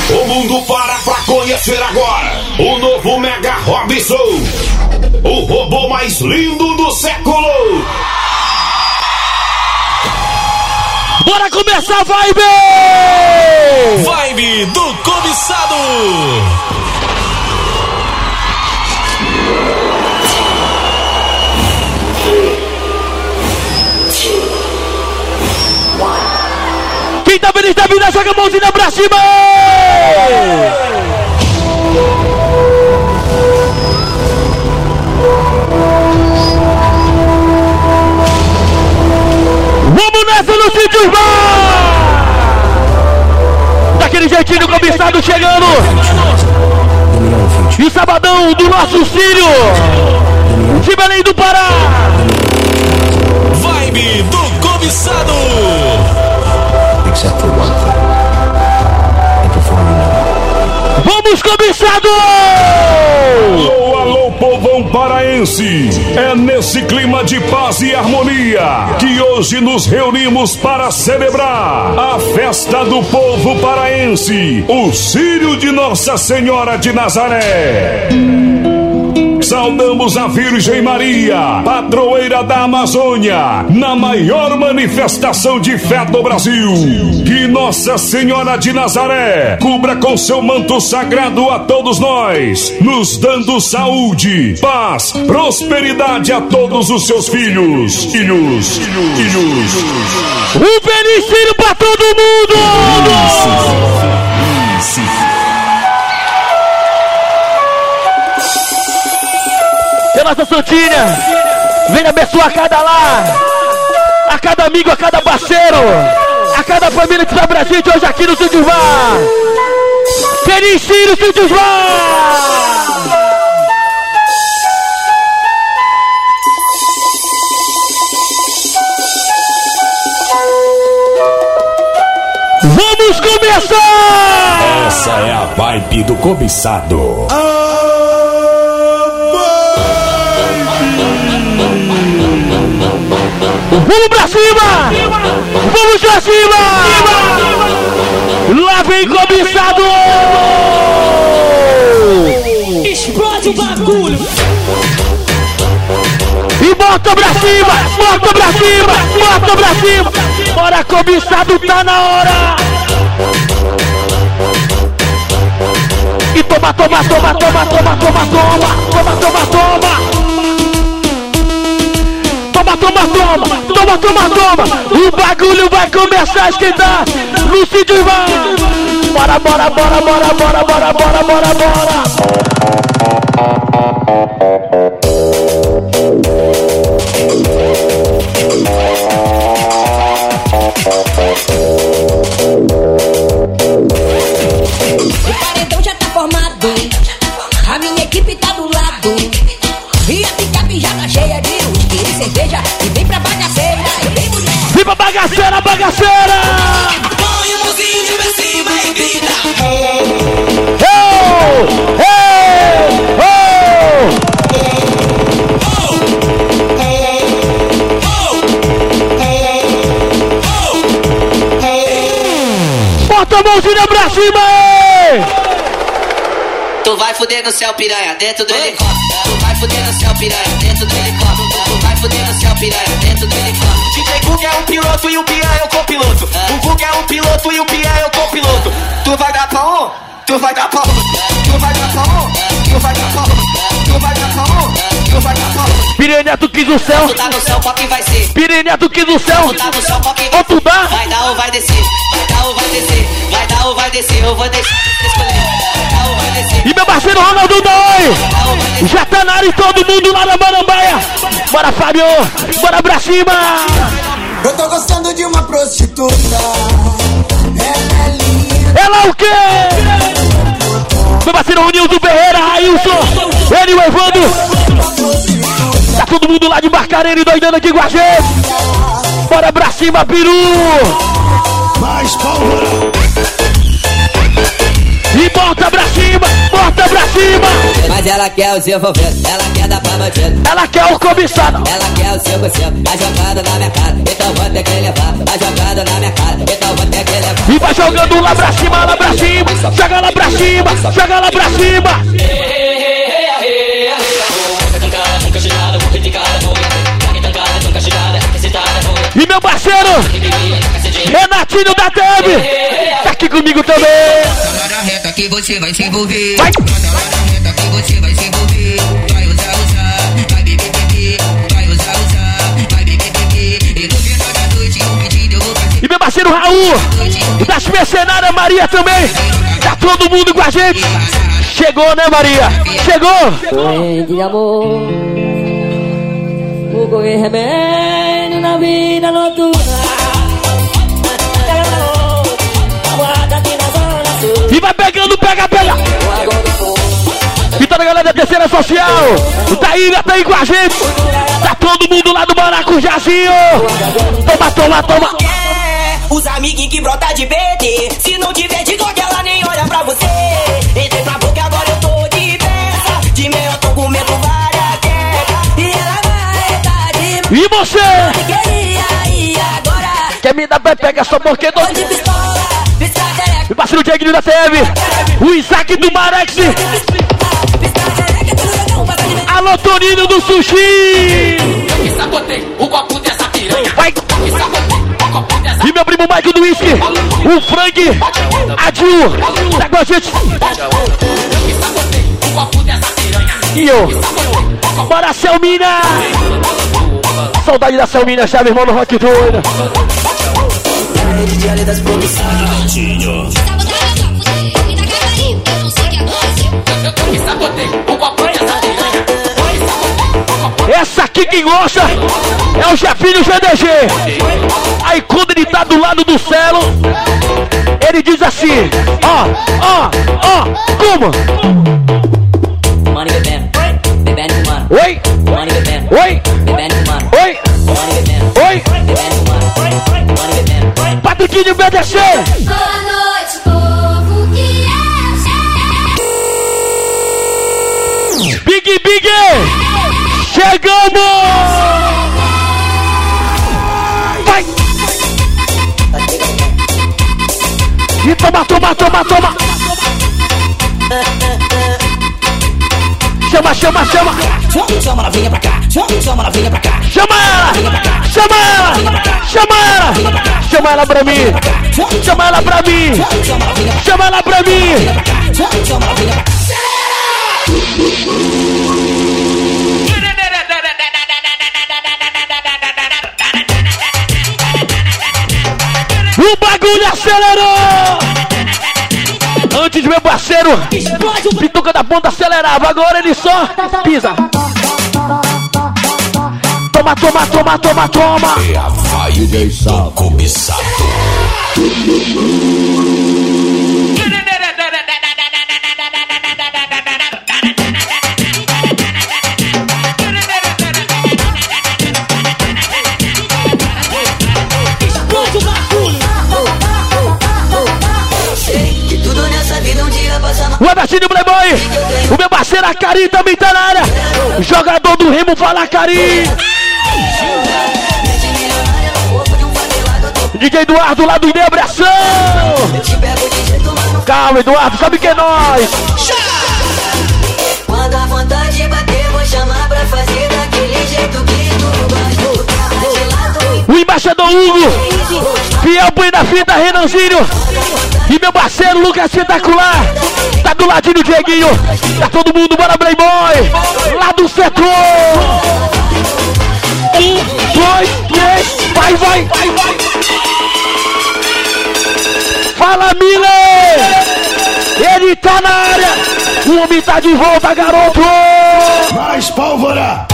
O mundo para pra conhecer agora o novo Mega Robson, o robô mais lindo do século. Bora começar a vibe! Vibe do cobiçado! Quem tá feliz da vida, joga a mãozinha pra cima! Vamos nessa no sítio urbano! Daquele jeitinho cobiçado chegando! E o sabadão do nosso Círio! De Belém do Pará! Vibe do cobiçado! Except for one thing. And before you know it. Vamos, cobiçado! Alô, alô, povão paraense! É nesse clima de paz e harmonia que hoje nos reunimos para celebrar a festa do povo paraense, o Círio de Nossa Senhora de Nazaré. Saudamos a Virgem Maria, padroeira da Amazônia, na maior manifestação de fé do Brasil. Que Nossa Senhora de Nazaré cubra com seu manto sagrado a todos nós, nos dando saúde, paz, prosperidade a todos os seus filhos. Filhos. Um feliz Círio pra todo mundo! Nossa Santinha, venha abençoar cada lar, a cada amigo, a cada parceiro, a cada família que está presente hoje aqui no Sítio Vá. Feliz Círio, Sítio Vá! Vamos começar! Essa é a vibe do cobiçado. Vamos pra cima! Vamos pra cima! Lá vem cobiçado! Explode o bagulho! E bota pra cima! Bota pra cima! Bota pra cima! Bora, cobiçado, tá na hora! E toma! Toma! O bagulho vai começar a esquentar no Sítio Vá. Bora! O paredão já tá formado, a minha equipe tá do lado. E a picape já tá cheia de uísque e cerveja. E vem pra bagaceira, vem mulher. Vem pra bagaceira! Põe o mozinho pra cima e grita. Bota a mãozinha pra cima! Tu vai fuder no céu, piranha, dentro do helicóptero. Tu vai fuder no céu, piranha, dentro do helicóptero. Tu vai fuder no céu, piranha, dentro do helicóptero. DJ Gug é um piloto e o Pia é o copiloto. O Gug é um piloto e o Pia é o copiloto. Tu vai dar pra um, tu vai dar pra um. Tu vai dar pra um, tu vai dar pra um. Tu vai dar pra um, tu vai dar pra um. Pireneto quis o céu. Tu tá no céu, qual que vai ser? Pireneto quis o céu. Tu tá no céu, qual que vai Ou tu dá? Vai dar ou vai descer? Vai dar ou vai descer? Vai dar ou vai descer? Eu vou deixar você escolher. Vai dar ou vai descer? E meu parceiro Ronaldo Dói já tá na área e todo mundo lá na Marambaia. Bora, Fábio! Bora pra cima! Eu tô gostando de uma prostituta. Ela é linda. Ela o quê? Meu parceiro Nildo Ferreira, Ailson, ele e o Evandro. Tá todo mundo lá de Barcarena e doidando aqui com a gente. Bora pra cima, peru! Mais palma! E bota pra cima! Mas ela quer o seu envolvendo, ela quer dar pra bandido. Ela quer o cobiçado. Ela quer o seu conselho, tá jogando na minha cara. Então vou ter que levar, tá jogando na minha cara. Então vou ter que levar. E vai jogando lá pra cima, Joga Joga lá pra cima. E meu parceiro Renatinho da TV tá aqui comigo também. Na reta que você vai se envolver. Vai. Na reta que você vai se envolver. Vai usar, vai beber, vai usar, vai beber. E no final da noite um pedido eu vou fazer. E meu parceiro Raul das mercenárias Maria também. Tá todo mundo com a gente. Chegou, né, Maria? Chegou. Corrente de amor, vou correr remédio na vida noturna. E vai pegando, pega. E toda a galera da terceira social. O Taíra tá aí com a gente. Tá todo mundo lá do Maracujazinho. Toma. Os amiguinhos que brota de PT. Se não tiver de glock, ela nem olha pra você. Entrei pra boca, agora eu tô de peça. De meio eu tô comendo várias quecas. E ela vai tá de... E você? E agora? Quer me dar pega só porque tô... De pistola, piscadeira. Me parceiro Dieguinho da TV. O Isaac do Marex. Alô, Toninho do Sushi. O copo dessa piranha. Vai. E meu primo Mike do Whisky. O Frank. A Dil. Tá com a gente. O copo dessa piranha. E eu. Bora, Selmina. Saudade da Selmina, já, meu irmão, no Rock doido. Essa aqui quem gosta é o chefinho GDG. Aí quando ele tá do lado do celo, ele diz assim: ó, como? Money bebendo, bebendo fumando. Oi, Money bebendo, oi, bebendo fumando. oi, Money bebendo, oi, bebendo fumando. Money bebendo. Patriquinho BDC. Boa noite, povo que é. Big, chegamos! Vai! E toma! Chama! Chama ela, vinha pra cá. Chama ela, vinha pra cá. Chama ela pra mim! Chama ela pra mim! O bagulho acelerou! Antes meu parceiro Pituca da Ponta acelerava, agora ele só pisa. Toma! É a vibe do cobiçado. O Evertinho Playboy, o meu parceiro Acari também tá na área. Jogador do Remo, fala Acari. DJ Eduardo lá do Inebriação. Calma, Eduardo, sabe que é nós. Quando a vontade bater, vou chamar pra fazer daquele jeito que tu gosta. O embaixador Hugo, Fiel Põe na Fita, Renanzinho. E meu parceiro Lucas Espetacular. Tá do ladinho do Dieguinho. Tá todo mundo, bora Playboy. Lá do setor. 1, 2, 3, vai. Fala, Miller. Ele tá na área. O homem tá de volta, garoto. Mais pólvora.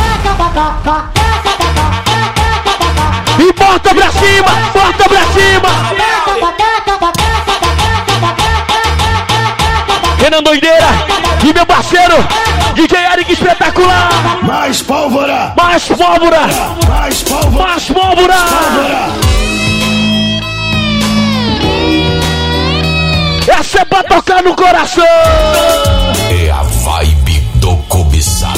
E bota pra cima. Renan Doideira e meu parceiro DJ Eric Espetacular. Mais pólvora. Essa é pra tocar no coração. É a vibe do cobiçado.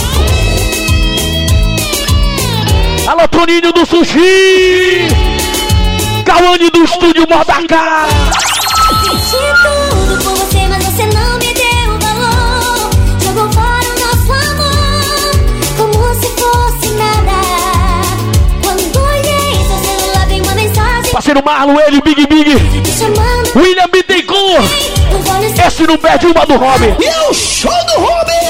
Alô, Toninho do Sushi. Cauane do estúdio Modacá. Fiz tudo por você, mas você não me deu parceiro Marlon, ele, Big, William Bittencourt. Esse não perde uma do Robin. E o show do Robin.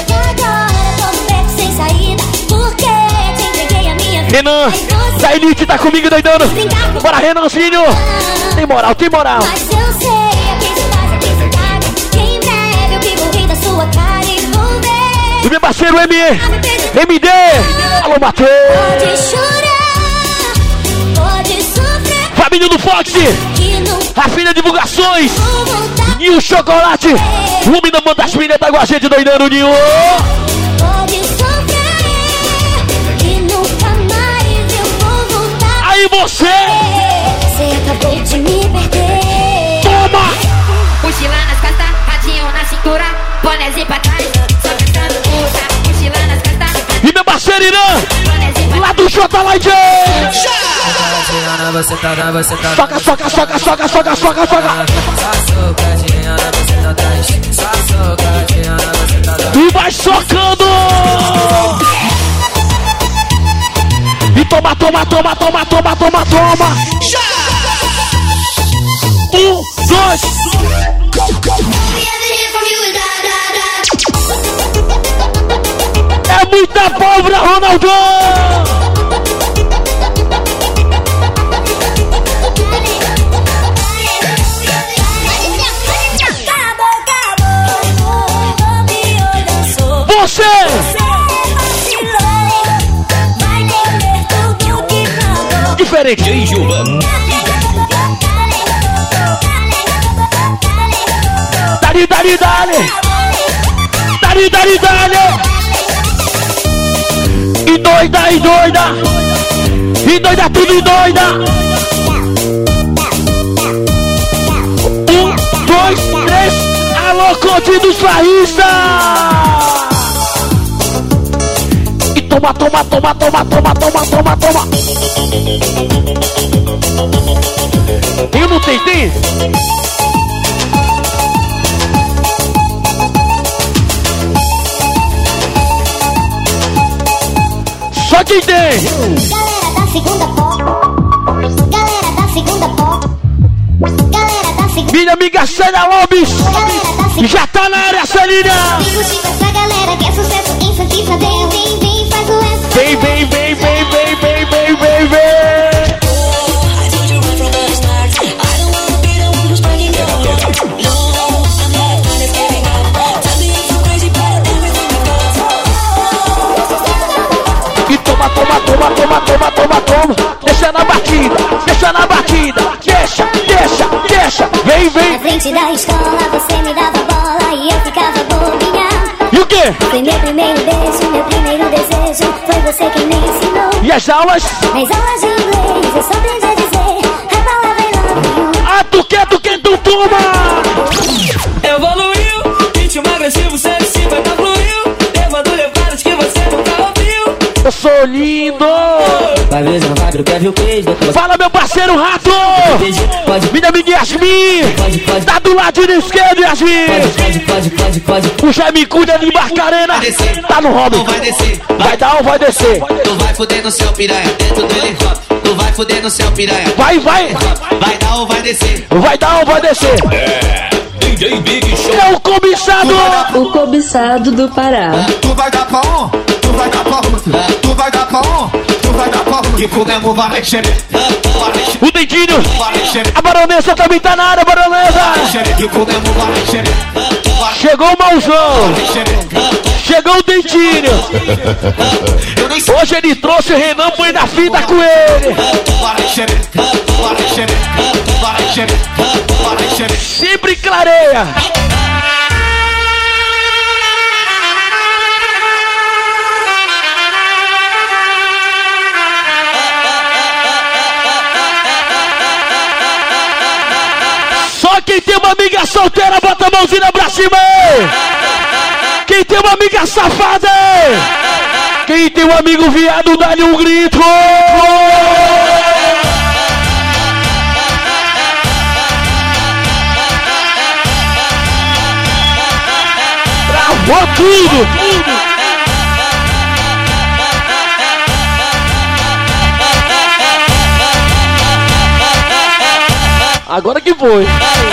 Renan, da Elite, tá comigo doidando. Bora, Renanzinho. Tem moral. Mas eu sei que isso faz a felicidade. Que em breve eu fico rindo da sua cara e vou ver. O meu parceiro MD. Alô, Matheus. Pode chorar, pode sofrer. Família do Fox. Rafina Divulgações. Nil Chocolate. O Mina Montasmina tá com a gente doidando, Nil. Pode sofrer e nunca mais eu vou voltar. Aí você acabou de me perder. Toma! Mochila nas costas, radinho na cintura, bonézinho pra trás, só pensando puta. Mochila nas costas. E meu parceiro Irã, lá do J Light. Soca. E vai socando. E toma. 1, 2. É muita pólvora, Ronaldão. Você diferente. Dale. E doida. E doida, tudo doida. 1, 2, 3. Alô, Conte dos Farristas. E toma. Eu não tem? Só quem tem! Minha amiga Célia Lobes já tá na área, Celinha! Vem! E toma. Deixa na batida. Deixa. Vem. Na frente da escola você me dava bola e eu ficava bobinha. E o quê? Foi meu primeiro beijo, meu primeiro desejo. Foi você quem me ensinou. E as aulas? Nas aulas de inglês eu só aprendi a dizer a palavra I love you. Ah, tu quer, tu toma! Evoluiu, ritmo agressivo, sexy, vai tá fluiu. Levando levadas que você nunca ouviu. Eu sou lindo! Vai ver, não vai, quer ver o queijo. Fala, meu parceiro Rato! Minha amiga Yasmin! Tá do ladinho esquerdo, Yasmin! Pode. O Jaime cuida de Barcarena! Tá no Robin! Vai descer. Vai dar ou vai descer? Tu vai fuder no céu, piranha, dentro do helicóptero. Tu vai fuder no céu, piranha. Vai! Vai dar ou vai descer? Vai dar ou vai descer? DJ Big Show. É o cobiçado! O cobiçado do Pará. Tu vai dar pra um, tu vai dar pra um, tu vai dar pra um, tu vai dar pra um. Que fudemos vai encher. O Dentinho! A baronesa também tá na área, baronesa! Que fudemos vai encher. Chegou o Mauzão! Chegou o Dentinho! Hoje ele trouxe o Renan, põe na fita com ele! Sempre clareia! Só quem tem uma amiga solteira, bota a mãozinha pra cima! Quem tem uma amiga safada! Quem tem um amigo viado, dá-lhe um grito! Travou tudo! Agora que foi.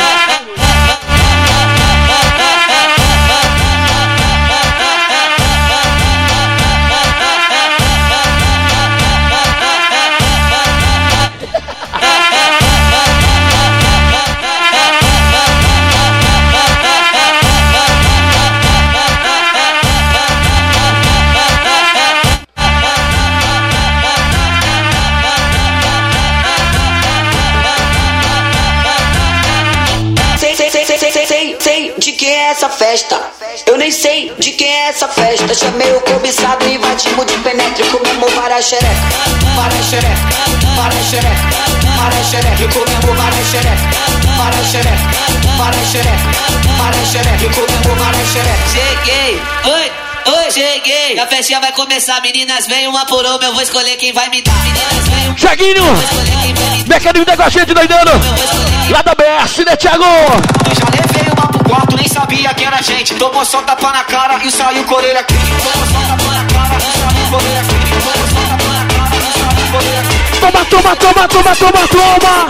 Sei de quem é essa festa. Eu nem sei de quem é essa festa. Chamei o cobiçado e invadimos de penetre. Comemos várias xereca, várias xereca, várias xereca, várias xereca. E comemos várias xereca, várias xereca, várias xereca, várias xereca. E comemos várias xereca. Cheguei, oi, cheguei. A festinha vai começar, meninas, vem uma por uma. Eu vou escolher quem vai me dar. Meninas, vem uma. Thiaguinho, Mecânico tá com a gente, doidando. Lá da BS, né, Thiago? Eu já levei uma pro quarto, nem sabia que era gente. Tomou só tapa na cara e saiu com a orelha aqui. Tomou só tapa na cara e saiu com a orelha aqui. Tomou só tapa na cara e saiu com a orelha aqui. Toma, toma, toma, toma, toma, toma.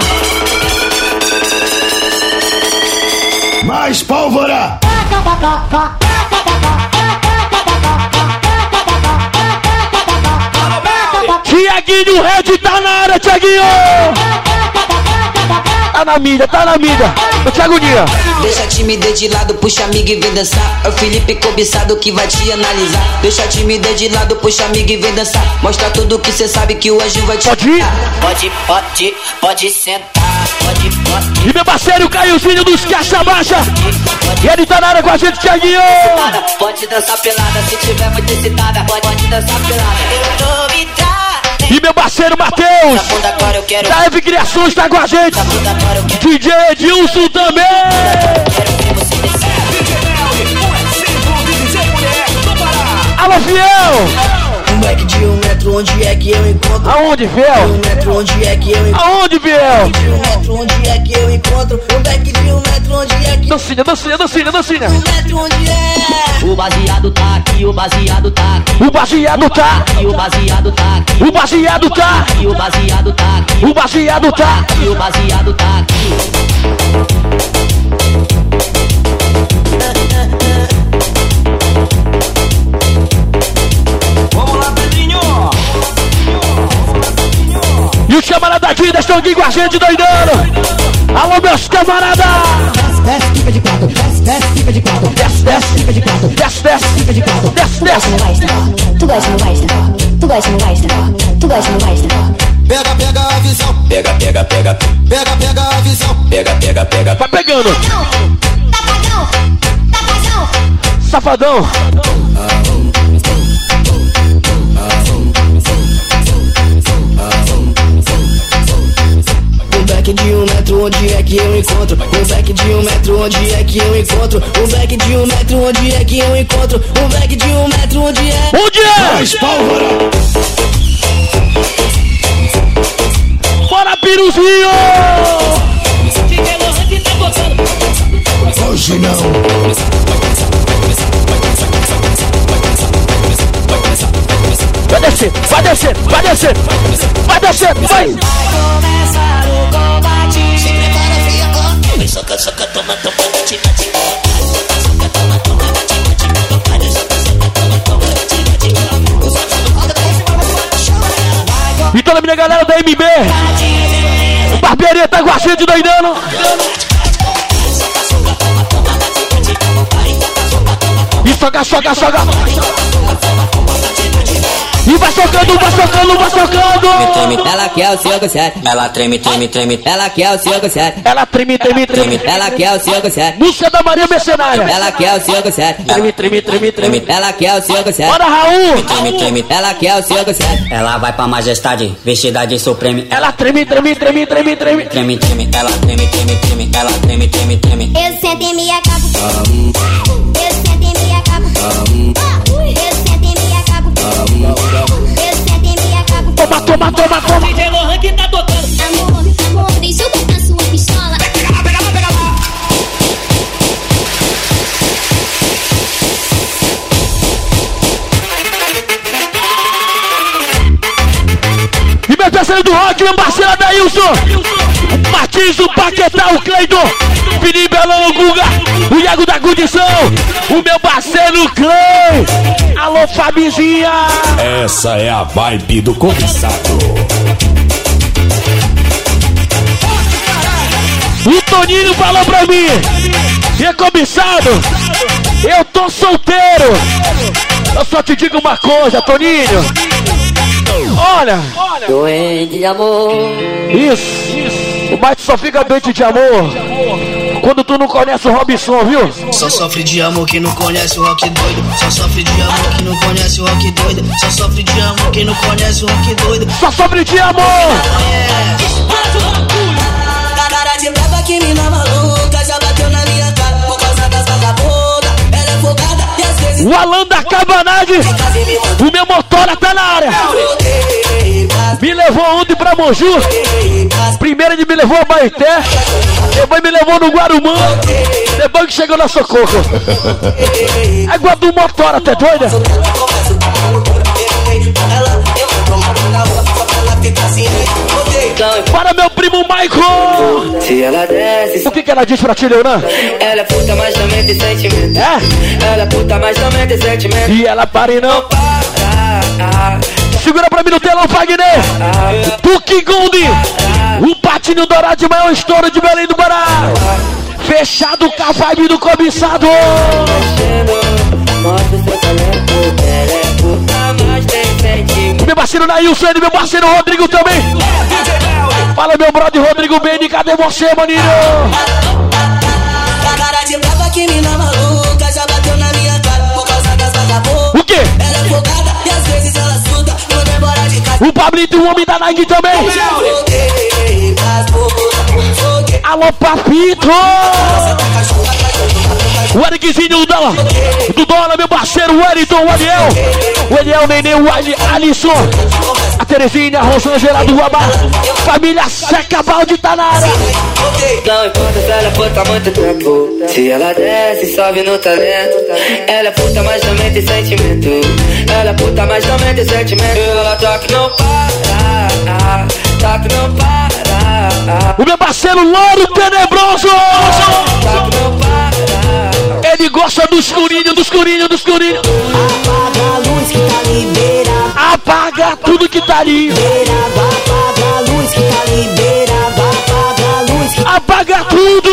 Mais pólvora. Thiaguinho Red tá na área, Thiaguinho! Tá na mídia, tá na mídia. Ô, Thiago Dia. Deixa a timidez de lado, puxa amigo e vem dançar. É o Felipe cobiçado que vai te analisar. Deixa a timidez de lado, puxa amigo e vem dançar. Mostra tudo que cê sabe que o anjo vai te Pode ir? Pode sentar. Pode. E meu parceiro Caiozinho dos Caixa Baixa. E ele tá na área com a gente, Thiaguinho. Pode dançar pelada se tiver muito excitada. Pode dançar pelada. Eu tô me dando. E meu parceiro Matheus, da Eve Criações, tá com a gente. DJ Edilson também. Alô, Fiel. Moleque de 1 metro, onde é que eu encontro? Aonde, Fiel? 1 metro, onde é que eu encontro? Aonde, Fiel? De 1 metro, onde é que eu encontro? Moleque de 1 metro, onde é que... Dancinha, dancinha, dancinha, dancinha. 1 metro, onde é? O baseado tá aqui, o baseado tá aqui. O baseado tá aqui, o baseado tá aqui. o baseado tá aqui, O baseado tá aqui. o baseado tá aqui. O baseado tá aqui. Vamos lá, Pedrinho. E os camaradas estão aqui com a gente, doidando. Alô, meus camaradas. Desce, fica de quatro. Desce, fica de quatro. Desce, fica de quatro. Desce, Fica de quatro. desce, desce. Tu gosta, não gosta? Tu gosta, não gosta? Tu gosta, não gosta? Pega, pega a visão. Pega, pega, pega. Pega, pega a visão. Pega, pega, pega. Vai pegando. Tapadão, tapadão. Safadão. Um back de 1 metro, onde é que eu encontro? Um back de 1 metro, onde é que eu encontro? Um back de 1 metro, onde é que eu encontro? Um back de 1 metro, onde é? Onde é? Mais pólvora. Bora, Piruzinho! Hoje não. Vai descer, vai descer, vai descer. Vai descer, vai. Começar o combate. Se prepara, filha. Vem soca, soca, toma, toma, bate, bate. Soca, toma, toma, bate, bate. E toda a minha galera da MB. O Barbearia tá com a gente, doidando. E soca, soca, soca. E vai socando, vai socando, vai socando. Ela quer o seu gostado. Ela treme, treme, treme. Ela quer o seu gostado. Ela treme, treme, treme. Ela quer o seu gostado. Música da Maria Mercenária. Ela quer o seu gostado. Treme, treme, treme, treme. Ela quer o seu gostado. Bora, Raul. Treme, treme. Ela quer o seu gostado. Ela vai pra majestade, vestida de supreme. Ela treme, treme, treme, treme, treme. Treme, treme. Ela treme, treme, treme. Ela treme, treme, treme. Eu sento e me acabo. Eu sento e me acabo. Eu sento e me acabo. Eu sento e me acabo. Toma, toma, toma, toma. DJ Lohan que tá tocando. Amor, amor, deixa eu botar sua pistola. Pega lá, pega lá, pega lá. E meu parceiro do rock, meu parceiro Adailson. Martins, o Paquetá, o Cleiton, Felipe Belão, o Guga, o Iago da Condição, o meu parceiro Clay. Alô, Fabizinha. Essa é a vibe do cobiçado. O Toninho falou pra mim: e é cobiçado, eu tô solteiro. Eu só te digo uma coisa, Toninho. Olha, doente de amor. Isso. O Mike só fica doente de amor quando tu não conhece o Robson, viu? Só sofre de amor quem não conhece o rock doido. Só sofre de amor quem não conhece o rock doido. Só sofre de amor quem não conhece o rock doido. Só sofre de amor. Cara de brava que mina maluca já bateu na minha cara por causa das vagabundas. Ela é folgada e às vezes o Alan da Cabanagem, o meu motora tá na área. Me levou ontem pra Moju. Primeiro ele me levou a Baeté, depois me levou no Guarumã, depois que chegou na Socorro. É igual do motora, tá doida? Para meu primo Michael. Se ela desce, o que ela diz pra ti, Leonan? Ela é puta, mas também tem sentimento. É? Ela é puta, mas também tem sentimento. E ela para e não para. Segura pra mim no telão, Wagner. Duque Gondi, o patinho dourado de maior estouro de Belém do Pará. Fechado com a vibe do cobiçado. Mostra seu talento. Ela é puta, mas tem sentimento. Meu parceiro Nailson e meu parceiro Rodrigo também. Fala, meu brother Rodrigo Beni, cadê você, maninho? Cara de brava que mina maluca já bateu na minha cara por causa das vagabundas. O quê? Ela é folgada e às vezes ela suta e não demora de casa. O Pablito e o homem da Nike também. Alô, Papito! O Ericzinho do Dólar, meu parceiro, o Wellington, o Eliel, Nenê, o Alisson, a Terezinha, a Rosângela do Guabá, família Seca Balde tá na área. Não importa se ela é puta há muito tempo. Se ela desce, sobe no talento. Ela é puta, mas também tem sentimento. Ela é puta, mas também tem sentimento. Ela toca e não para, toca e não para. O meu parceiro Louro Tenebroso. Toca e não para. Ele gosta do escurinho, do escurinho, do escurinho. Apaga a luz que tá liberada. Apaga tudo que tá ali. Apaga a luz que tá liberada. Apaga a luz que apaga tudo.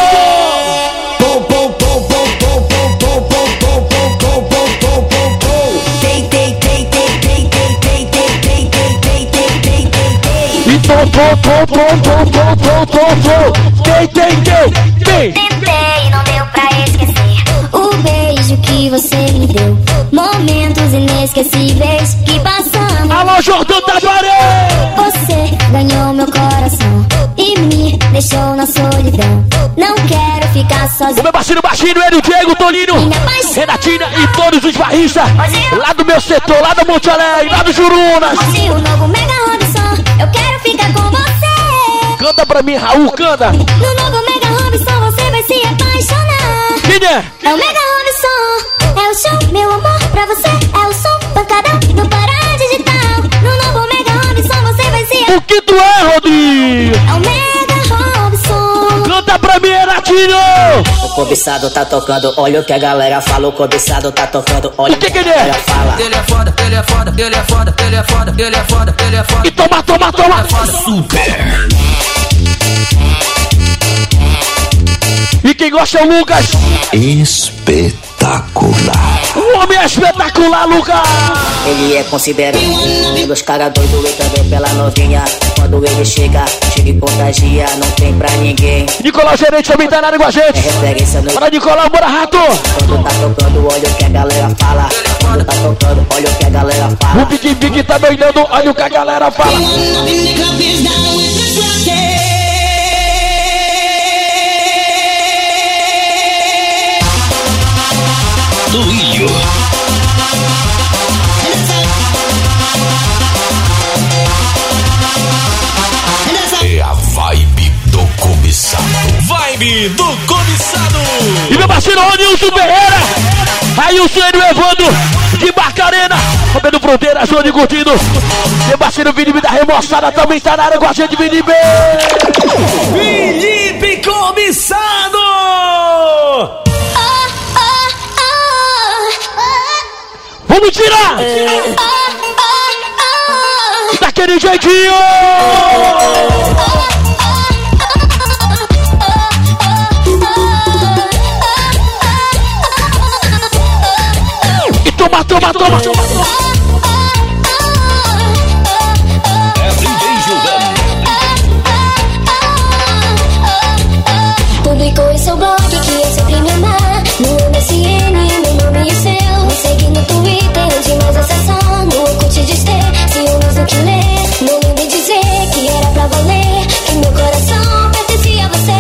Tentei, não deu pra esquecer o beijo que você me deu. Momentos inesquecíveis que passamos. Alô, Jordão Tabaré! Você ganhou meu coração e me deixou na solidão. Não quero ficar sozinho. O meu parceiro baixinho, ele, o Diego, o Toninho, Renatina e todos os barristas lá do meu setor, lá do Monte Alegre, lá do Jurunas. Hoje o novo Mega Robson, eu quero ficar com você. Canta pra mim, Raul, canta. No novo Mega Robson você vai se apaixonar. Quem é? É o Mega Robson, é o show, meu amor pra você. É o som, pancadão, no Pará Digital. No novo Mega Robson você vai se apaixonar. O que tu é, Rodrigo? É o Mega Robson. Canta pra mim, Renatinho. O cobiçado tá tocando, olha o que a galera fala. O cobiçado tá tocando, olha o que a galera fala. Ele é foda, ele é foda, ele é foda, ele é foda, ele é foda, ele é foda. E toma, toma, toma. Super. E quem gosta é o Lucas. Espetacular. O homem é espetacular, Lucas. Ele é considerado um dos caras doidos e também pela novinha. Quando ele chega e contagia, não tem pra ninguém. Nicolau Gerente também tá na área com a gente. É referência no... Para Nicolau, bora, rato. Quando tá tocando, olha o que a galera fala. Quando tá tocando, olha o que a galera fala. O Big Big tá doidando, olha o que a galera fala. Luinho. É a vibe do cobiçado. Vibe do cobiçado. E meu parceiro Ronilson Ferreira. Aí o senhor Evandro de Barcarena. Roberto Fronteira, Johnny curtindo. Meu parceiro Felipe da Remoçada também tá na área com a gente, Felipe. Felipe Comissado! Vamos tirar! Daquele jeitinho! E toma, toma, toma, toma! Publicou em seu blog que eu sempre me amar. No MSN, meu nome e o seu. Me segue no Twitter, onde mais acessar. No Orkut diz ter ciúmes do que ler. Não lembro dizer que era pra valer, que meu coração pertencia a você.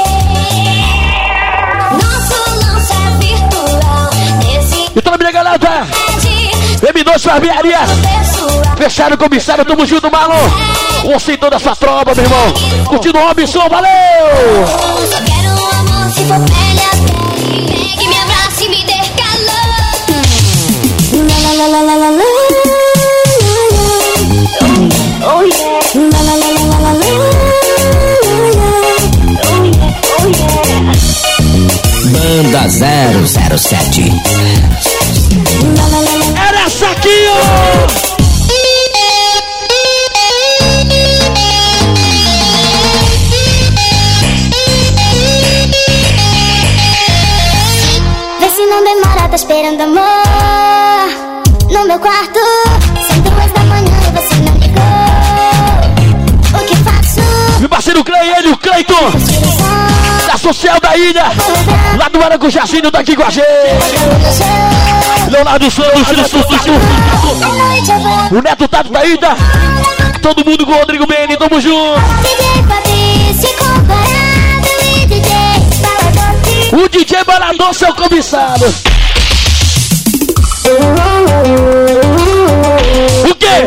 Nosso lance é virtual. Então, minha galera, M2 Barbearia. Fecharam o comissário, tamo junto, Marlon. Você e toda a sua tropa, meu irmão. Curtindo o Robinson, valeu! Só quero um amor, se for pele a pele. Pegue, me abrace e me dê calor. La la la la la la la. Oh yeah. La la la la la la la. Oh yeah. Banda 007. Era essa aqui, ó! Não demora, tá esperando amor no meu quarto. São 2 da manhã e você não ligou. O que faço? Meu parceiro Clay, ele, o Cleiton da Social da Ilha, lá do Maracujazinho, tá aqui com a gente. Leonardo Santos, o Neto Tato da Ilha. Todo mundo com o Rodrigo Beni, tamo junto. O DJ Balador, seu cobiçado. O quê?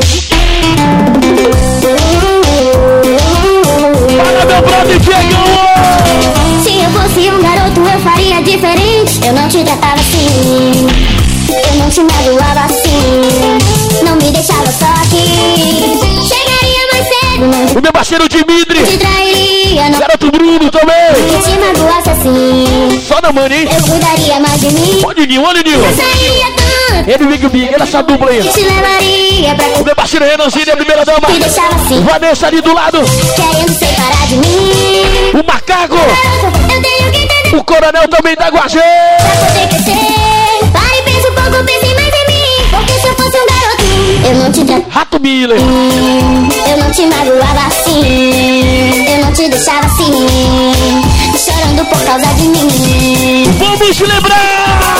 Para, meu brother, chegou! Se eu fosse um garoto, eu faria diferente. Eu não te tratava assim. Eu não te magoava assim. Não me deixava só aqui. Chegaria mais cedo, mas o meu parceiro Dimitri. Te trairia, não. Garoto Bruno também. Que te magoasse assim. Só na mano, hein? Eu cuidaria mais de mim. Olha o Ninho, olha o Ninho. Eu sairia tanto. Ele, Big Big, ele, essa dupla aí. Que te levaria pra... O meu parceiro Renanzinho, a primeira dama. Me deixava assim. Vanessa ali do lado. Querendo separar de mim. O Macaco. Eu tenho que entender. O Coronel também tá com a gente. Pra poder crescer. Pare e pense um pouco, pense mais em mim. Porque se eu fosse um garoto, eu não te tratava. Rato Miller. Eu não te magoava assim. Eu não te deixava assim. Chorando por causa de mim. Vamos lembrar!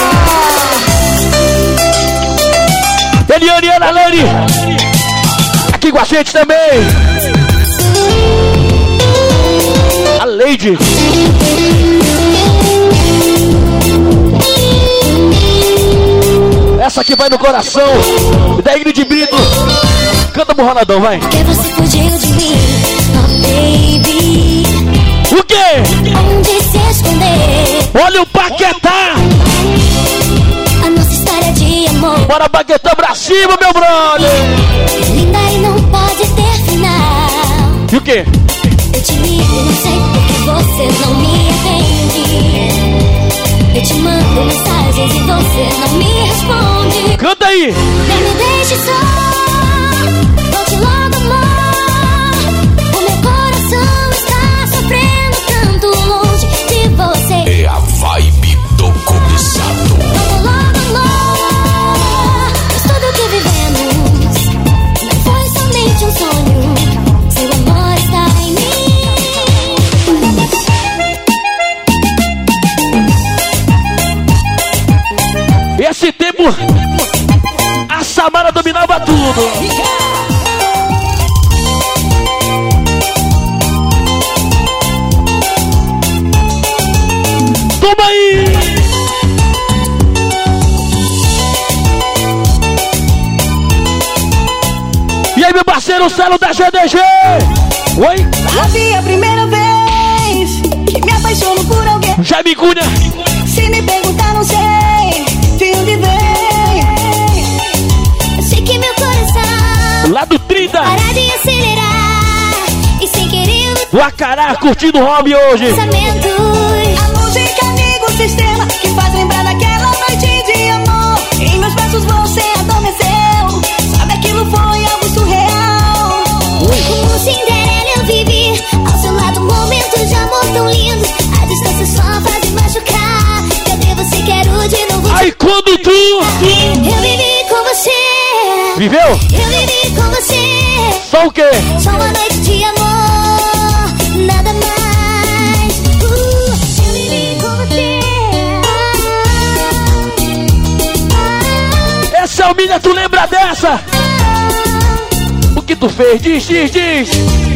Eliane e Ana Lane aqui com a gente também. A Lady. Essa aqui vai no coração da Ingrid Brito. Canta pro Ronaldão, vai. Porque você fugiu de mim, oh baby. O quê? Onde se esconder? Olha o Paquetá. A nossa história de amor. Bora, Paquetá, pra cima, meu brother. Linda e não pode ter final. E o quê? Eu te ligo, não sei porque você não me atende. Eu te mando mensagens e você não me responde. Canta aí. Nem me deixe só. Volte logo, amor. O meu coração está sofrendo tanto longe de você. É a vibe do cobiçado. Vamos logo, amor. Mas tudo que vivemos não foi somente um sonho. Seu amor está em mim. Esse tempo a Samara dominava tudo. Toma aí! E aí, meu parceiro, o Celo da GDG! Oi? Foi a primeira vez que me apaixono por alguém. Jaime Cunha! Se me perguntar, não sei de onde vem. Eu sei O Acará curtindo o hobby hoje. A música, amigo, sistema que faz lembrar daquela noite de amor. Em meus braços você adormeceu. Sabe, aquilo foi algo surreal. Como Cinderela eu vivi ao seu lado, momentos de amor tão lindos. A distância só faz me machucar. Cadê você? Quero de novo. Aí quando tu eu vivi com você. Viveu? Eu vivi com você. Só o quê? Só uma noite de amor, nada mais. Eu vivi com você. Essa é o Milha, tu lembra dessa? O que tu fez? Diz, diz, diz.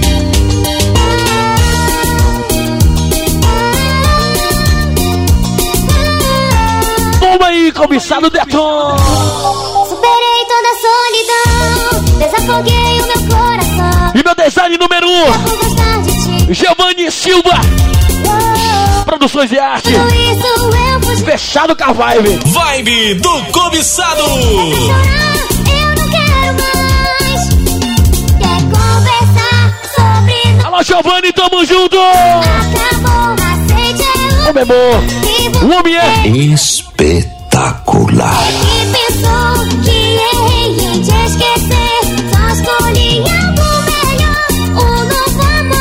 Toma aí, cobiçado Deton. Superei toda a solidão, desafoguei o meu coração. E meu design número 1, Giovanni Silva. Produções e arte. Fechado com a vibe. Vibe do cobiçado. Eu não quero mais. Quer conversar sobre. Alô, Giovanni, tamo junto. Acabou, aceite o meu amor. O homem é espetacular. E pensou que errei em te esquecer. Só escolhi algo melhor. Um novo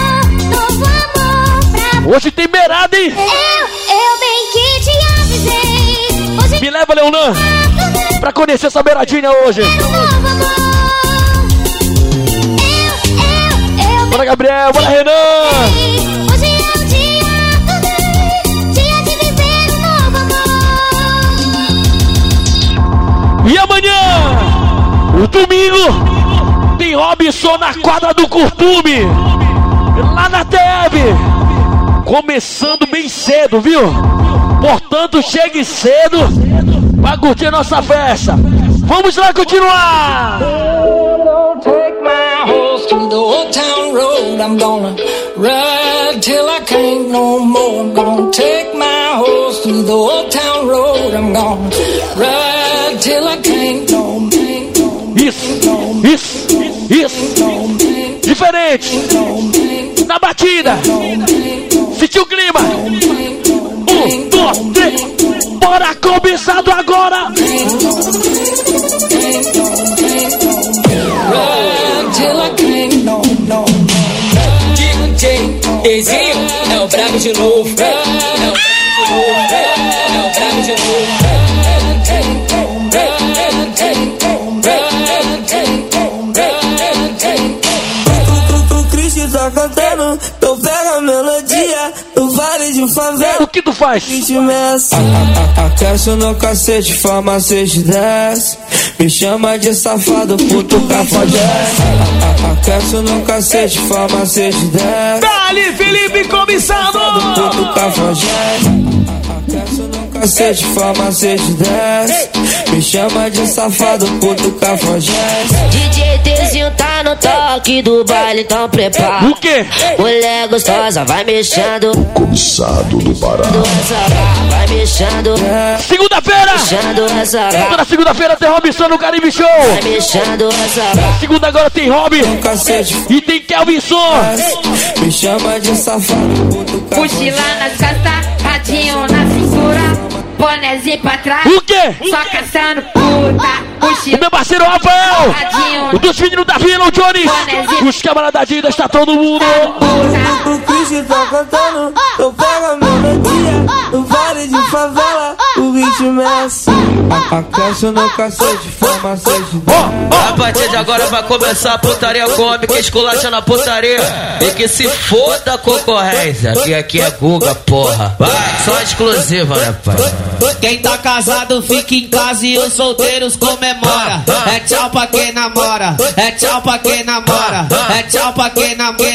amor pra. Hoje tem beirada, hein? Eu bem que te avisei. Hoje me leva, Leonan, pra conhecer essa beiradinha hoje. Bora, Gabriel, bora, Renan. Hoje é o dia de viver um novo amor. E amanhã, o domingo, tem Robson na quadra do Curtume, lá na TEB. Começando bem cedo, viu? Portanto, chegue cedo pra curtir a nossa festa. Vamos lá continuar! Take my horse to the old town road. I'm gonna ride till I can't no more. I'm gonna take my horse to the old town road. I'm gonna ride till I can't no more. Isso. Diferente. Na batida. Sentiu o clima. 1, 2, 3. Bora, cobiçado agora. DJ Ezinho é o brabo de novo. É o brabo de novo. O Cristo tá cantando, eu pego a melodia do vale de favela. O que tu faz? Aquece no cacete, farmacete desce. Me chama de safado, puto cafajeste. Aquece no cacete, farmacete desce. Dali, Felipe Comissado! Puto cafajeste. Aquece no cacete, farmacete desce. Me chama de safado, puto cafajeste. DJ Tezinho tá no toque do baile, então prepara. O quê? Mulher gostosa, vai mexendo. Cobiçado do Pará. Vai mexendo. Segunda-feira! Toda segunda-feira tem Robson no Caribe Show. Vai mexendo. Segunda agora tem Rob. E tem Kelvinson. Me chama de safado, puto cafajeste. Mochila nas costas, radinho na cintura. Bonézinho pra trás. O quê? Só caçando puta. O meu parceiro Rafael. O dos filhos da Vila, o Johnny. Os camaradinhos, está todo mundo. O Cristo tá cantando, eu pego a melodia do vale de favela. O ritmo é assim. Aquece no cacete, farmacete. A partir de agora vai começar a putaria cômica, esculacha na putaria. E que se foda a concorrência, que aqui é Guga, porra. Vai, só exclusiva, né, pai? Quem tá casado fica em casa e os solteiros comemora. É tchau pra quem namora, é tchau pra quem namora, é tchau pra quem namora,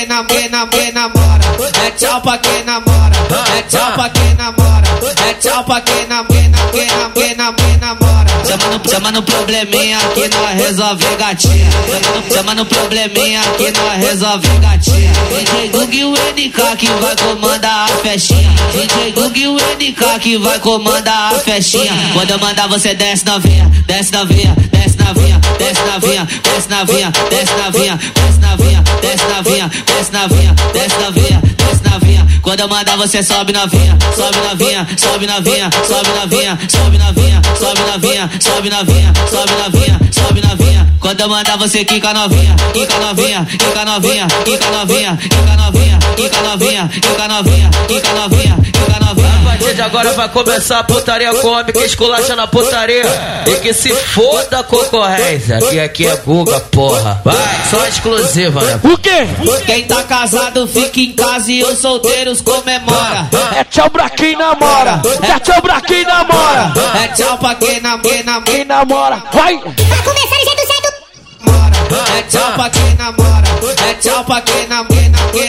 é tchau pra quem namora, é tchau pra quem namora, é tchau pra quem namora. Chama no probleminha que nós resolve gatinha. Chama no probleminha que nós resolve gatinha. DJ Gug e o NK que vai comandar a festinha. DJ Gug e o NK que vai comandar a festinha. Quando eu mandar você desce novinha, desce novinha, desce novinha, desce novinha, desce novinha, desce novinha, desce novinha, desce novinha, desce novinha, desce novinha, desce novinha. Quando eu mandar você sobe novinha, sobe novinha, sobe novinha, sobe novinha, sobe novinha, sobe novinha, sobe novinha, sobe novinha, sobe novinha. Quando eu mandar você quica novinha, quica novinha, quica novinha, quica novinha, quica novinha, quica novinha, quica novinha, quica novinha, quica novinha. A partir de agora vai começar a putaria cômica, esculacha na putaria. E que se foda a concorrência, que aqui é Guga, porra. Vai, só exclusiva, né? O quê? Quem tá casado fica em casa e os solteiros comemora. É tchau pra quem namora. É tchau pra quem namora. É tchau pra quem namora. Vai! Pra começar do jeito certo. É tchau pra quem namora. É tchau pra quem namora.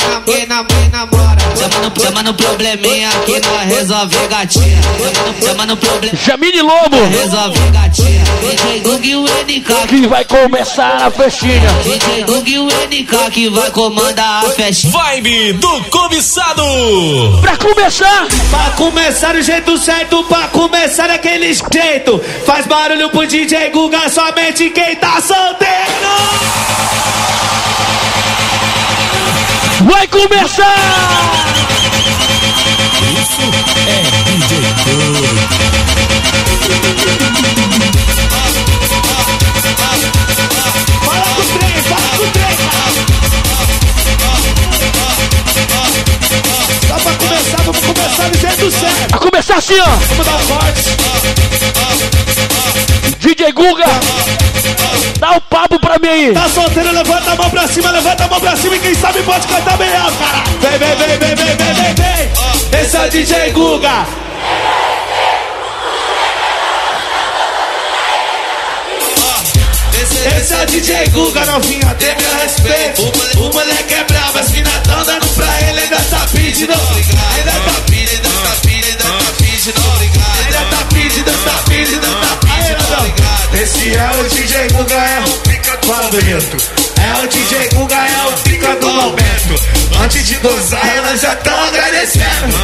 Chama no probleminha que nós resolve gatinha. Chama no probleminha. Jamile Lobo. Resolve gatinha. DJ Guga e o NK que vai começar a festinha. DJ Guga e o NK que vai comandar a festinha. Vibe do cobiçado. Pra começar do jeito certo, pra começar daquele jeito. Faz barulho pro DJ Guga, somente quem tá solteiro. Vai começar! Isso é DJ Guga. Fala com o trem, fala com o trem. Só pra começar, vamos começar do jeito certo. Vai começar assim, ó. Vamos dar um corte. DJ Guga, dá o papo pra mim aí. Tá solteiro, levanta a mão pra cima e quem sabe pode cantar bem alto, cara. Vem. Esse é o DJ Guga. Esse é o DJ Guga, novinha, tem meu respeito. O moleque é brabo, as minas tão dando pra ele, ainda tá pedindo. Ainda tá pedindo. Esse é o DJ Guga, é o pica do momento. É o DJ Guga, é o pica do momento. Antes de gozar, elas já tão agradecendo.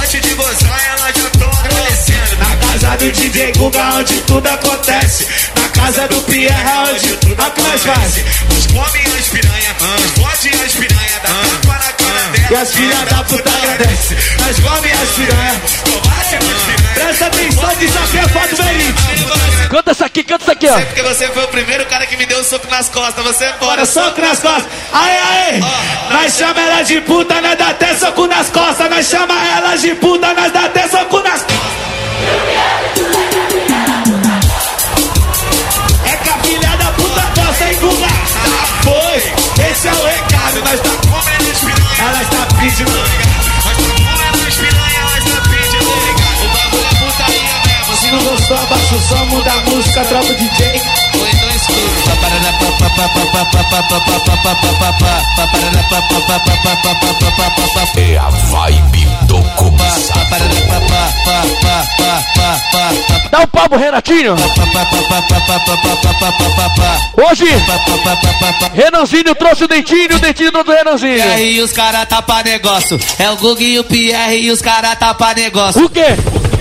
Na casa do DJ Guga, onde tudo acontece. Na casa do Pierre, onde tudo acontece. Nós come as piranha, nós fode as piranha, dá tapa na cara dela. E as filhas da puta agradecem. Nós come as piranha, combate as piranha. Presta atenção, disso aqui é fato verídico. Canta isso aqui, ó. Porque você foi o primeiro cara que me deu um soco nas costas. Você bora, soco nas costas. Aê. Nós chama ela de puta, nós dá até soco nas costas. Nós chama ela de puta, nós dá até soco nas costas. É que a filha da puta gosta, hein, Guga? Foi. Esse é o recado. Nós tá comendo as piranha. Ela está pedindo. Nós tá comendo as piranha. Ela está pedindo. O bagulho é putaria mesmo. Se não gostou, abaixa o som, muda a música, troca o DJ. Ou então escuta. É a vibe do cobiçado. Dá um papo, Renatinho. Hoje, Renanzinho trouxe o Dentinho do Renanzinho. E os caras tá pra negócio. É o Guga e o Pierre e os caras tá pra negócio. O quê?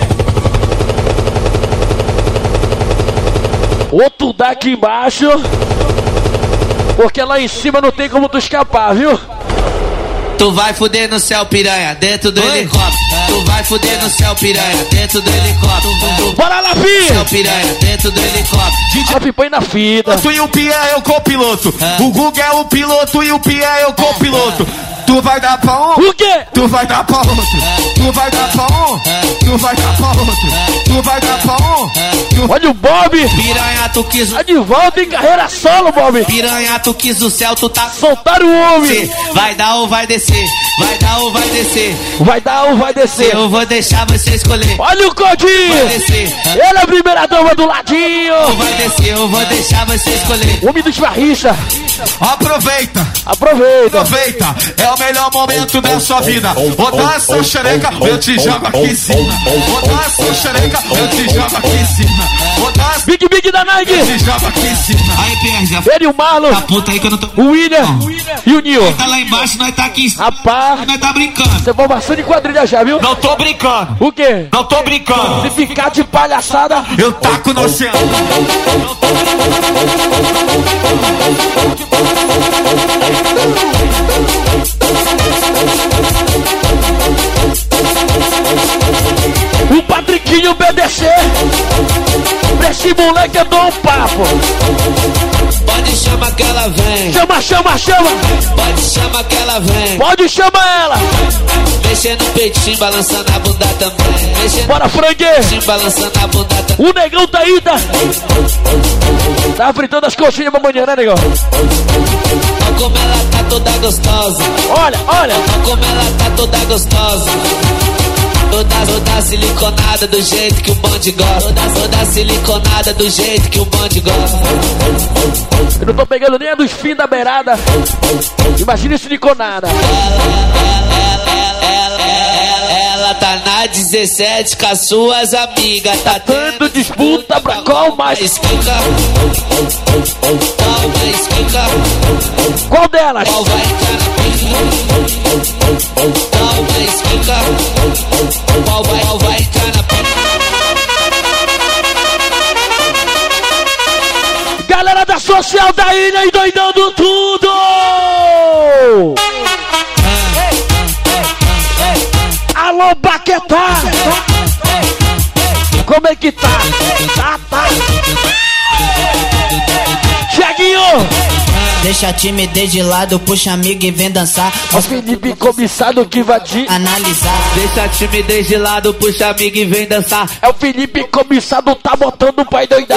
Outro daqui embaixo. Porque lá em cima não tem como tu escapar, viu? Tu vai fuder no céu, piranha, dentro do helicóptero. Tu vai fuder no céu, piranha, dentro do helicóptero. Bora lá, filho! Céu, piranha, dentro do helicóptero. DJ põe na fita. Tu e o Pierre é o copiloto. O Guga é o piloto e o Pierre é o copiloto. Tu vai dar pra um? O quê? Tu vai dar pra outro. Tu vai dar pra um? Tu vai dar pra outro. Tu vai dar pra um? Olha o Bob. Piranha, tu quis tá de volta em carreira solo, Bob. Piranha, tu quis o céu, tu tá... Soltaram o homem. Vai dar ou vai descer? Vai dar ou vai descer? Vai dar ou vai descer? Eu vou deixar você escolher. Olha o Codinho. Vai descer. Ele é a primeira dama do ladinho. Vai descer, eu vou deixar você escolher. Homem dos barricha. Aproveita. É o melhor momento da sua vida. Botar essa xereca, eu te jogo aqui em cima. Botar essa xereca, eu te jogo aqui em cima. Big da Nike. Aí, Perja. Ele e o Marlon. Tá puta aí que eu não tô. O William e o Nil. Tá lá embaixo, nós tá aqui em cima. Rapaz, nós tá brincando. Você foi bastante de quadrilha já, viu? Não tô brincando. O quê? Não tô brincando. Se ficar de palhaçada, eu taco no oceano. O Patriquinho BDC. Pra esse moleque eu dou um papo. Pode chamar que ela vem. Chama. Pode chamar que ela vem. Pode chamar ela. Mexendo no peitinho, balançando a bunda também. Mexendo bora, frangue. Balançando a bunda também. O negão tá aí, tá fritando as coxinhas pra amanhã, né, negão? Olha como ela tá toda gostosa. Olha. Olha como ela tá toda gostosa. Toda siliconada do jeito que o bonde gosta. Toda siliconada do jeito que o bonde gosta. Eu não tô pegando nem a dos fins da beirada. Imagina siliconada. Ela tá na 17 com as suas amigas. Tá tendo disputa pra qual mais? Qual delas? Qual vai entrar na Qual vai entrar na Galera da social da ilha endoidando tudo! Alô, Baquetá! Como é que tá? Tá. Cheguinho! Deixa a timidez de lado, puxa amigo e vem dançar. O Felipe comissado que vai te analisar. Deixa a timidez de lado, puxa amigo e vem dançar. É o Felipe comissado, tá botando o pai doidar.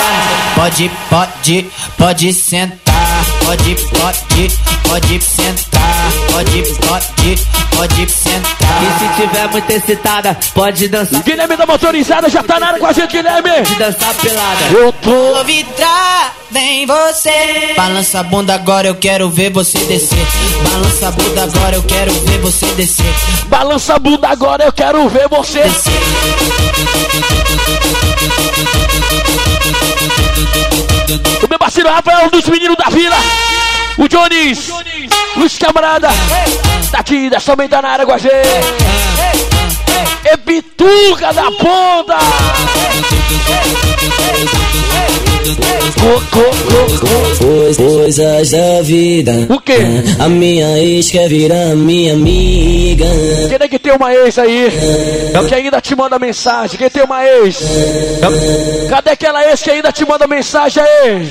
Pode sentar. Pode sentar. Pode sentar. E se tiver muito excitada, pode dançar. Guilherme da motorizada já tá na área com a gente, Guilherme. De dançar pelada. Eu tô vidrada em você. Balança a bunda agora, eu quero ver você descer. Balança a bunda agora, eu quero ver você descer. Balança a bunda agora, eu quero ver você descer. O meu parceiro Rafael, um dos meninos da vila. O Jones, Luiz Camarada, Tatida, somente tá na área com a gente. É Bituca da ponta. Coisas da vida. O quê? A minha ex quer virar minha amiga. Quem é que tem uma ex aí? Que ainda te manda mensagem. Quem tem uma ex? Cadê aquela ex que ainda te manda mensagem aí?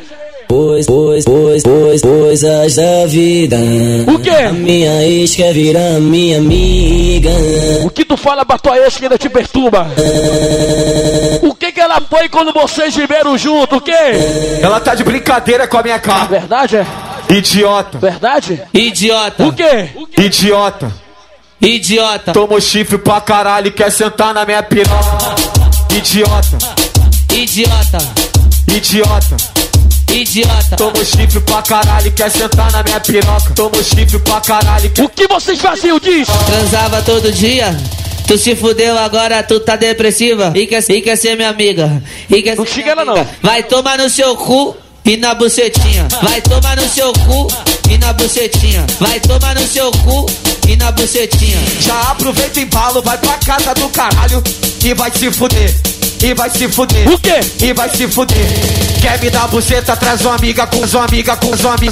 Coisas da vida. O quê? A minha ex quer virar minha amiga. O que tu fala pra tua ex que ainda te perturba? O que ela foi quando vocês viveram junto? O quê? Ela tá de brincadeira com a minha cara. Verdade é? Idiota. Verdade? Idiota. O quê? Idiota. Idiota. Toma chifre pra caralho e quer sentar na minha piroca. Idiota. Idiota. Idiota. Idiota. Toma chifre pra caralho e quer sentar na minha piroca. Toma chifre pra caralho. O que vocês faziam disso? Transava todo dia. Tu se fudeu agora, tu tá depressiva. E quer ser minha amiga. Não chega ela não. Vai tomar no seu cu e na bucetinha. Vai tomar no seu cu e na bucetinha. Vai tomar no seu cu e na bucetinha. Já aproveita e embalo, vai pra casa do caralho e vai se fuder. E vai se fuder. O quê? E vai se fuder. Quer me dar buceta, traz uma amiga com sua amiga com os homens.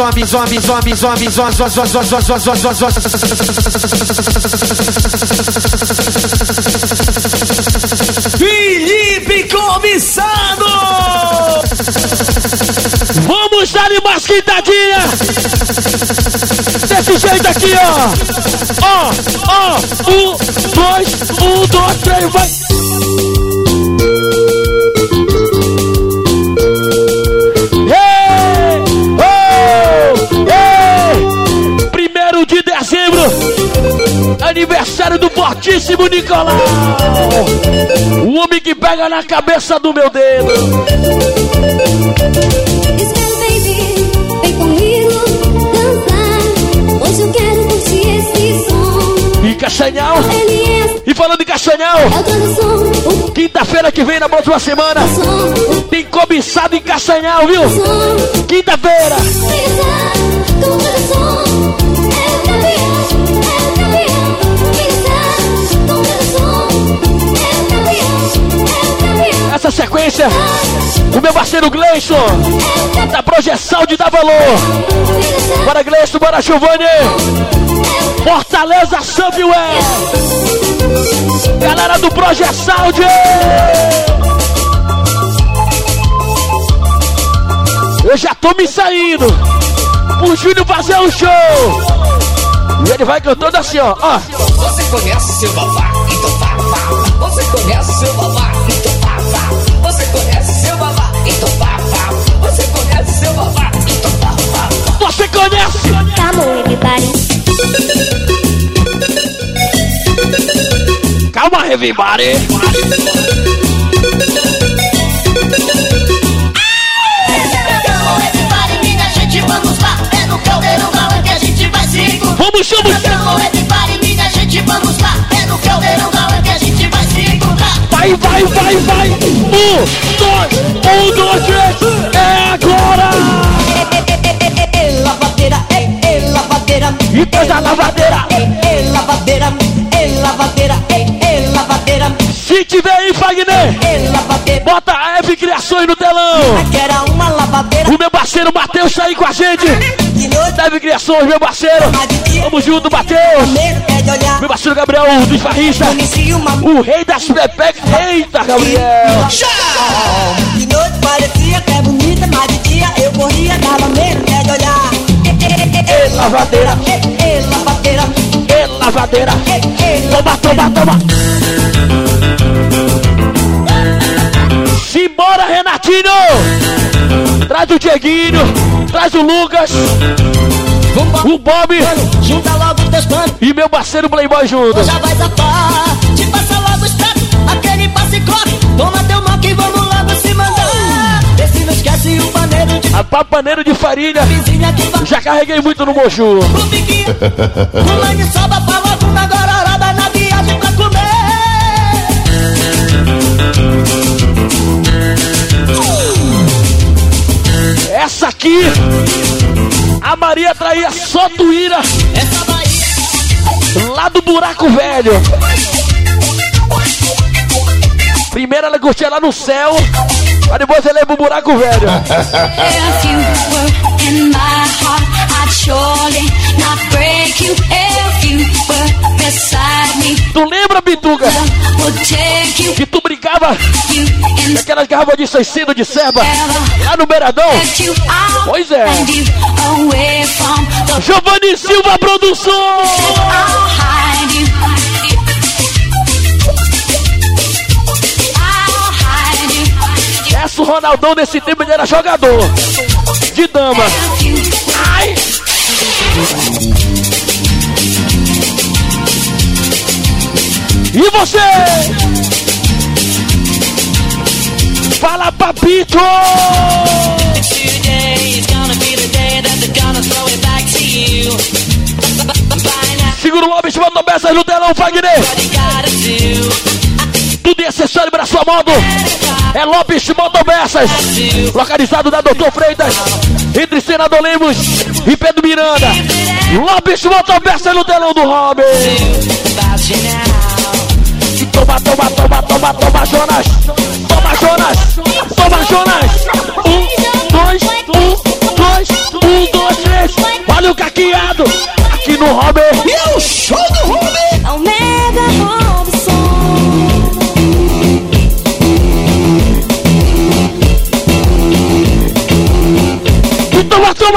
Felipe Comissado! Vamos dar mais quintadinha! Desse jeito aqui, ó! Ó! 1, 2, 3, vai! Aniversário do fortíssimo Nicolau, o homem que pega na cabeça do meu dedo. Vem comigo dançar, hoje eu quero curtir esse som. E Castanhal, e falando de Castanhal. Quinta-feira que vem, na próxima semana, tem cobiçado em Castanhal, viu? Quinta-feira. Essa sequência, o meu parceiro Gleison, da Projeção de Dar Valor. Bora Gleison, bora Giovanni. Fortaleza Samuel. Galera do Projeção de... Eu já tô me saindo pro Júnior fazer um show. E ele vai cantando assim, ó. Você conhece seu babá, então vá, vá. Você conhece seu babá, então vá, vá. Você conhece seu babá, então vá, vá. Você conhece seu babá, então vá, vá. Você conhece? Come on, everybody. Calma, everybody. Vamos lá, é no Caldeirão Galã que a gente vai se encontrar. Vamos, chama! Então, everybody, minha gente, vamos lá, é no Caldeirão Galã que a gente vai se encontrar. Vai, vai, vai, vai! 1, 2, 3, é agora! Lavadeira, lavadeira. E coisa lavadeira! Lavadeira, lavadeira, lavadeira. Se tiver aí, Fagner, bota a F Criações no telão. O meu parceiro Matheus tá aí com a gente. F Criações, meu parceiro. Tamo junto, Matheus. Meu parceiro Gabriel dos Farristas. O rei das pepecas. Eita, Gabriel. De noite parecia que é bonita, mas de dia eu corria, dava medo de olhar. Lavadeira, Lavadeira, lavadeira. Toma, toma, toma. Simbora, Renatinho! Traz o Dieguinho, traz o Lucas, o Bob junta logo teus planos e meu parceiro Playboy junto. Já vai zapar, te passa logo os pratos, aquele passe corre. Toma teu mal que vamos logo se mandar. Vê se não esquece o paneiro de... A paneiro de farinha, já carreguei muito no Moju. O biquinho, o mangue soba, pau, a bunda, gororada na viagem pra comer. Essa aqui, a Maria traía só Tuíra, lá do Buraco Velho. Primeiro ela curtia lá no céu, mas depois ela ia pro Buraco Velho. Tu lembra, Bituca? Que tu brincava com aquelas garrafas de 600 de serba lá no Beiradão? Pois é. Giovanni Silva Produção. Essa o Ronaldão nesse tempo ele era jogador de dama. Ai. E você? Fala, papito! Segura o Lopes, mandou peças no telão, Fagner. Tudo em acessório para sua moto. É Lopes Motopeças, localizado na Doutor Freitas, entre Senador Lemos e Pedro Miranda. Lopes Motopeças no telão do Robin. Toma, toma, toma, toma, toma, Jonas. Toma, Jonas. Toma, Jonas. 1, 2, 3. Olha o caqueado aqui no Robin. E o show do Robin. Omega Robson. Toma, toma.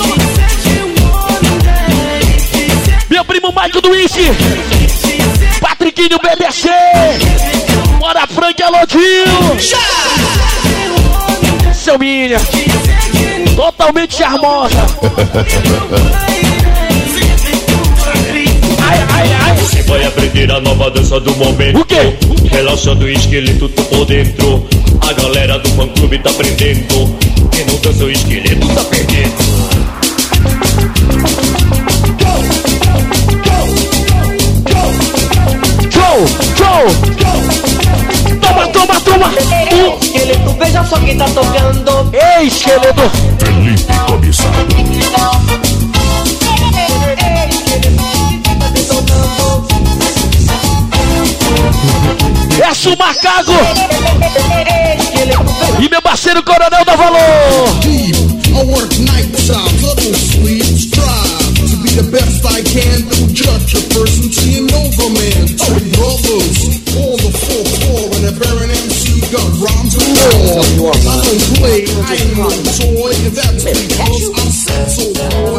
Meu primo Michael do Issy. Patriquinho BBC. Bora, Frank Elodinho. Seu Minha. Totalmente charmosa. Ai, ai, ai. Você vai aprender a nova dança do momento. O quê? Relaxando o esqueleto por dentro. A galera do fã clube tá aprendendo. Quem não dança o esqueleto tá perdendo. Show, show. Esqueleto, veja só quem tá tocando. Ei, esqueleto. Felipe Cobiçado. É o macaco. E meu parceiro Coronel da Valor. I work nights out, little sleep, strive to be the best I can. Don't judge a person till you know the man. Two brothers on the full floor and a Baron MC got rhymes and more. I don't play, I ain't no toy, and that's because I'm set so boy.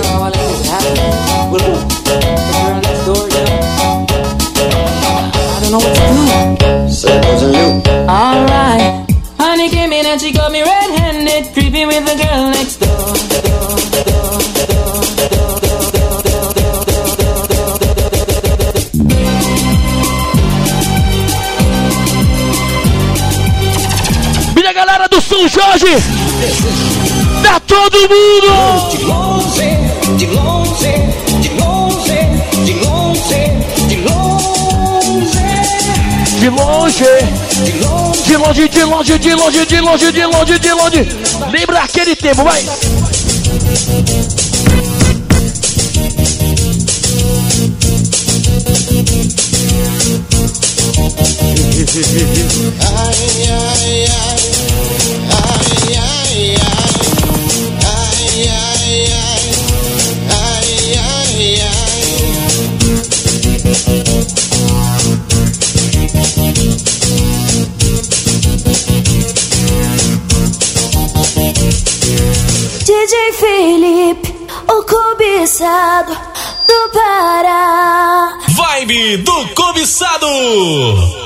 I don't know what to do. So it wasn't you. Alright. Honey came in and she got me red-handed, creeping with the girl next door. Minha galera do São Jorge, tá todo mundo! De longe, de longe, de longe, de longe, de longe. De longe, de longe, de longe, de longe, de longe, de longe, de longe. Lembra aquele tempo, vai! DJ Felipe, o cobiçado do Pará. Vibe do Cobiçado.